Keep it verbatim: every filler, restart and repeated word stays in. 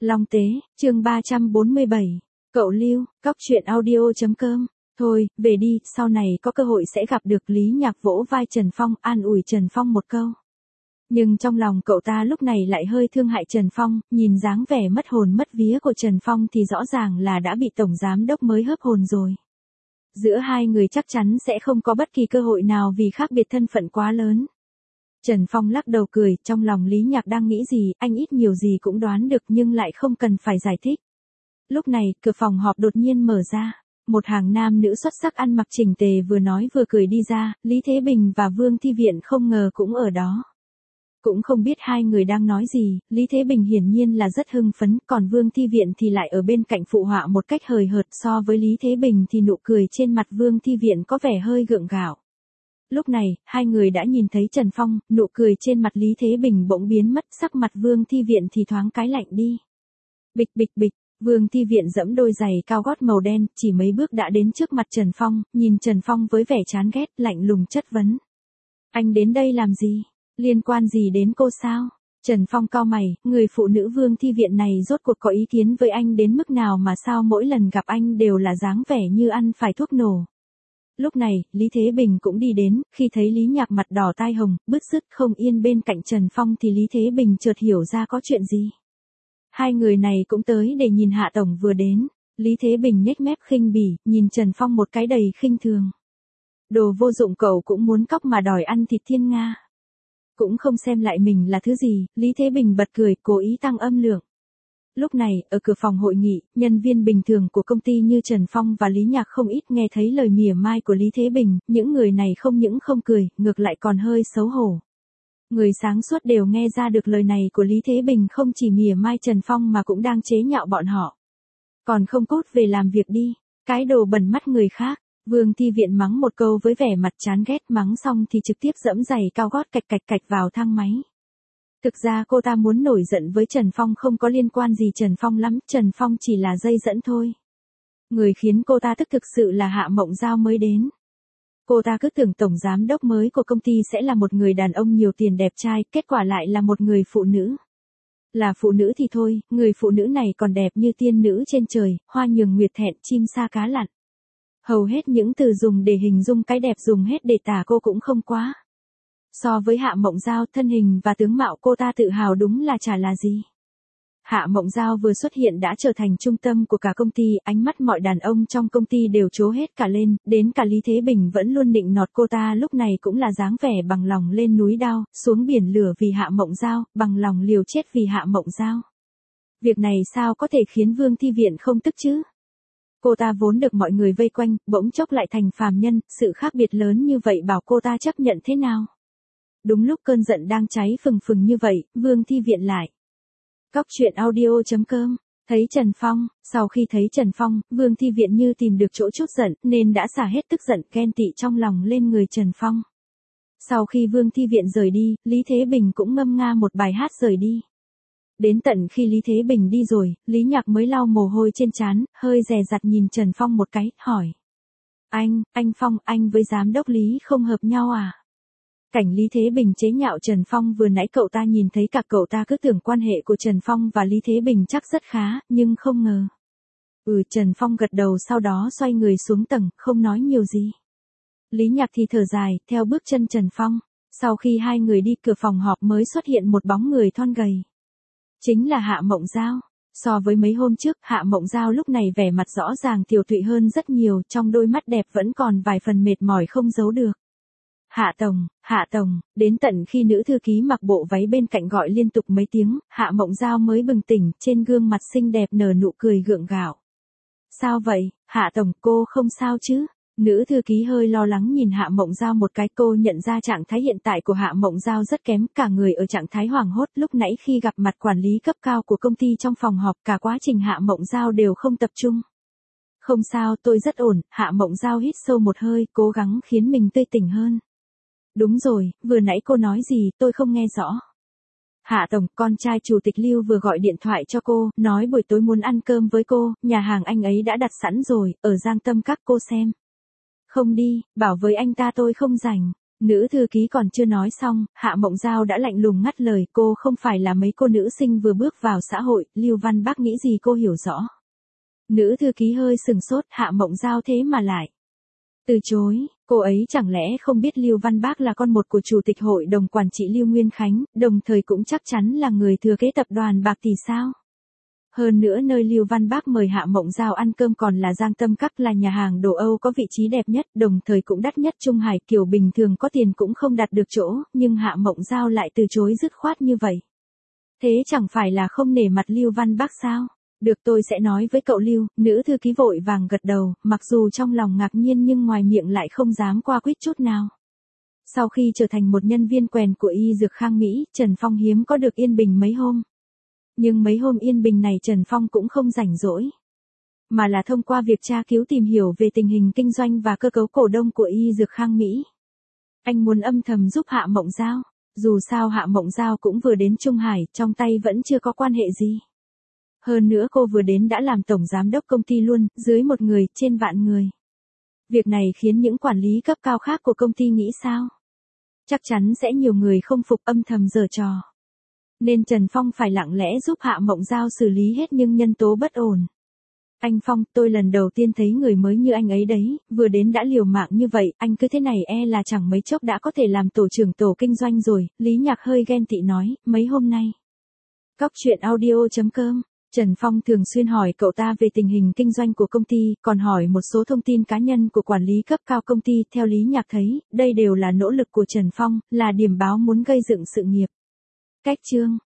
Long Tế, chương ba trăm bốn mươi bảy. Cậu Lưu, cóc truyện audio chấm com. Thôi, về đi, sau này có cơ hội sẽ gặp được. Lý Nhạc vỗ vai Trần Phong, an ủi Trần Phong một câu. Nhưng trong lòng cậu ta lúc này lại hơi thương hại Trần Phong, nhìn dáng vẻ mất hồn mất vía của Trần Phong thì rõ ràng là đã bị tổng giám đốc mới hớp hồn rồi. Giữa hai người chắc chắn sẽ không có bất kỳ cơ hội nào vì khác biệt thân phận quá lớn. Trần Phong lắc đầu cười, trong lòng Lý Nhạc đang nghĩ gì, anh ít nhiều gì cũng đoán được nhưng lại không cần phải giải thích. Lúc này, cửa phòng họp đột nhiên mở ra. Một hàng nam nữ xuất sắc ăn mặc chỉnh tề vừa nói vừa cười đi ra, Lý Thế Bình và Vương Thi Viện không ngờ cũng ở đó. Cũng không biết hai người đang nói gì, Lý Thế Bình hiển nhiên là rất hưng phấn, còn Vương Thi Viện thì lại ở bên cạnh phụ họa một cách hời hợt. So với Lý Thế Bình thì nụ cười trên mặt Vương Thi Viện có vẻ hơi gượng gạo. Lúc này, hai người đã nhìn thấy Trần Phong, nụ cười trên mặt Lý Thế Bình bỗng biến mất, sắc mặt Vương Thi Viện thì thoáng cái lạnh đi. Bịch bịch bịch, Vương Thi Viện giẫm đôi giày cao gót màu đen, chỉ mấy bước đã đến trước mặt Trần Phong, nhìn Trần Phong với vẻ chán ghét, lạnh lùng chất vấn. Anh đến đây làm gì? Liên quan gì đến cô sao? Trần Phong cau mày, người phụ nữ Vương Thi Viện này rốt cuộc có ý kiến với anh đến mức nào mà sao mỗi lần gặp anh đều là dáng vẻ như ăn phải thuốc nổ. Lúc này, Lý Thế Bình cũng đi đến, khi thấy Lý Nhạc mặt đỏ tai hồng, bứt rứt không yên bên cạnh Trần Phong thì Lý Thế Bình chợt hiểu ra có chuyện gì. Hai người này cũng tới để nhìn Hạ Tổng vừa đến. Lý Thế Bình nhếch mép khinh bỉ, nhìn Trần Phong một cái đầy khinh thường. Đồ vô dụng cậu cũng muốn cóc mà đòi ăn thịt thiên nga. Cũng không xem lại mình là thứ gì, Lý Thế Bình bật cười, cố ý tăng âm lượng. Lúc này, ở cửa phòng hội nghị, nhân viên bình thường của công ty như Trần Phong và Lý Nhạc không ít nghe thấy lời mỉa mai của Lý Thế Bình, những người này không những không cười, ngược lại còn hơi xấu hổ. Người sáng suốt đều nghe ra được lời này của Lý Thế Bình không chỉ mỉa mai Trần Phong mà cũng đang chế nhạo bọn họ. Còn không cút về làm việc đi, cái đồ bẩn mắt người khác. Vương Thi Viện mắng một câu với vẻ mặt chán ghét, mắng xong thì trực tiếp giẫm giày cao gót cạch cạch cạch vào thang máy. Thực ra cô ta muốn nổi giận với Trần Phong không có liên quan gì Trần Phong lắm, Trần Phong chỉ là dây dẫn thôi. Người khiến cô ta tức thực sự là Hạ Mộng Giao mới đến. Cô ta cứ tưởng tổng giám đốc mới của công ty sẽ là một người đàn ông nhiều tiền đẹp trai, kết quả lại là một người phụ nữ. Là phụ nữ thì thôi, người phụ nữ này còn đẹp như tiên nữ trên trời, hoa nhường nguyệt thẹn, chim sa cá lặn. Hầu hết những từ dùng để hình dung cái đẹp dùng hết để tả cô cũng không quá. So với Hạ Mộng Giao, thân hình và tướng mạo cô ta tự hào đúng là chả là gì. Hạ Mộng Giao vừa xuất hiện đã trở thành trung tâm của cả công ty, ánh mắt mọi đàn ông trong công ty đều trố hết cả lên, đến cả Lý Thế Bình vẫn luôn nịnh nọt cô ta lúc này cũng là dáng vẻ bằng lòng lên núi đao, xuống biển lửa vì Hạ Mộng Giao, bằng lòng liều chết vì Hạ Mộng Giao. Việc này sao có thể khiến Vương Thi Viện không tức chứ? Cô ta vốn được mọi người vây quanh, bỗng chốc lại thành phàm nhân, sự khác biệt lớn như vậy bảo cô ta chấp nhận thế nào? Đúng lúc cơn giận đang cháy phừng phừng như vậy, Vương Thi Viện lại. Cóc truyện audio chấm com. Thấy Trần Phong, sau khi thấy Trần Phong, Vương Thi Viện như tìm được chỗ chút giận, nên đã xả hết tức giận ghen tị trong lòng lên người Trần Phong. Sau khi Vương Thi Viện rời đi, Lý Thế Bình cũng ngâm nga một bài hát rời đi. Đến tận khi Lý Thế Bình đi rồi, Lý Nhạc mới lau mồ hôi trên trán, hơi dè dặt nhìn Trần Phong một cái, hỏi. Anh, anh Phong, anh với giám đốc Lý không hợp nhau à? Cảnh Lý Thế Bình chế nhạo Trần Phong vừa nãy cậu ta nhìn thấy cả cậu ta cứ tưởng quan hệ của Trần Phong và Lý Thế Bình chắc rất khá, nhưng không ngờ. Ừ, Trần Phong gật đầu sau đó xoay người xuống tầng, không nói nhiều gì. Lý Nhạc thì thở dài, theo bước chân Trần Phong. Sau khi hai người đi cửa phòng họp mới xuất hiện một bóng người thon gầy. Chính là Hạ Mộng Giao. So với mấy hôm trước, Hạ Mộng Giao lúc này vẻ mặt rõ ràng tiều tụy hơn rất nhiều, trong đôi mắt đẹp vẫn còn vài phần mệt mỏi không giấu được. Hạ Tổng, Hạ Tổng, đến tận khi nữ thư ký mặc bộ váy bên cạnh gọi liên tục mấy tiếng, Hạ Mộng Giao mới bừng tỉnh, trên gương mặt xinh đẹp nở nụ cười gượng gạo. Sao vậy, Hạ Tổng, cô không sao chứ? Nữ thư ký hơi lo lắng nhìn Hạ Mộng Giao một cái, cô nhận ra trạng thái hiện tại của Hạ Mộng Giao rất kém, cả người ở trạng thái hoảng hốt, lúc nãy khi gặp mặt quản lý cấp cao của công ty trong phòng họp cả quá trình Hạ Mộng Giao đều không tập trung. Không sao, tôi rất ổn, Hạ Mộng Giao hít sâu một hơi, cố gắng khiến mình tươi tỉnh hơn. Đúng rồi, vừa nãy cô nói gì, tôi không nghe rõ. Hạ Tổng, con trai chủ tịch Lưu vừa gọi điện thoại cho cô, nói buổi tối muốn ăn cơm với cô, nhà hàng anh ấy đã đặt sẵn rồi, ở Giang Tâm các cô xem. Không đi, bảo với anh ta tôi không rảnh. Nữ thư ký còn chưa nói xong, Hạ Mộng Giao đã lạnh lùng ngắt lời, cô không phải là mấy cô nữ sinh vừa bước vào xã hội, Lưu Văn Bác nghĩ gì cô hiểu rõ. Nữ thư ký hơi sừng sốt, Hạ Mộng Giao thế mà lại từ chối, cô ấy chẳng lẽ không biết Lưu Văn Bác là con một của chủ tịch hội đồng quản trị Lưu Nguyên Khánh, đồng thời cũng chắc chắn là người thừa kế tập đoàn bạc tỷ sao? Hơn nữa nơi Lưu Văn Bác mời Hạ Mộng Giao ăn cơm còn là Giang Tâm Các, là nhà hàng đồ Âu có vị trí đẹp nhất, đồng thời cũng đắt nhất Trung Hải, kiểu bình thường có tiền cũng không đặt được chỗ, nhưng Hạ Mộng Giao lại từ chối dứt khoát như vậy. Thế chẳng phải là không nể mặt Lưu Văn Bác sao? Được, tôi sẽ nói với cậu Lưu. Nữ thư ký vội vàng gật đầu, mặc dù trong lòng ngạc nhiên nhưng ngoài miệng lại không dám qua quýt chút nào. Sau khi trở thành một nhân viên quèn của y dược Khang Mỹ, Trần Phong hiếm có được yên bình mấy hôm. Nhưng mấy hôm yên bình này Trần Phong cũng không rảnh rỗi, mà là thông qua việc tra cứu tìm hiểu về tình hình kinh doanh và cơ cấu cổ đông của y dược Khang Mỹ. Anh muốn âm thầm giúp Hạ Mộng Giao, dù sao Hạ Mộng Giao cũng vừa đến Trung Hải, trong tay vẫn chưa có quan hệ gì. Hơn nữa cô vừa đến đã làm tổng giám đốc công ty luôn, dưới một người, trên vạn người. Việc này khiến những quản lý cấp cao khác của công ty nghĩ sao? Chắc chắn sẽ nhiều người không phục, âm thầm giở trò. Nên Trần Phong phải lặng lẽ giúp Hạ Mộng Giao xử lý hết những nhân tố bất ổn. Anh Phong, tôi lần đầu tiên thấy người mới như anh ấy đấy, vừa đến đã liều mạng như vậy, anh cứ thế này e là chẳng mấy chốc đã có thể làm tổ trưởng tổ kinh doanh rồi. Lý Nhạc hơi ghen tị nói, mấy hôm nay. Cóc truyện audio chấm com. Trần Phong thường xuyên hỏi cậu ta về tình hình kinh doanh của công ty, còn hỏi một số thông tin cá nhân của quản lý cấp cao công ty. Theo Lý Nhạc thấy, đây đều là nỗ lực của Trần Phong, là điểm báo muốn gây dựng sự nghiệp. Cách chương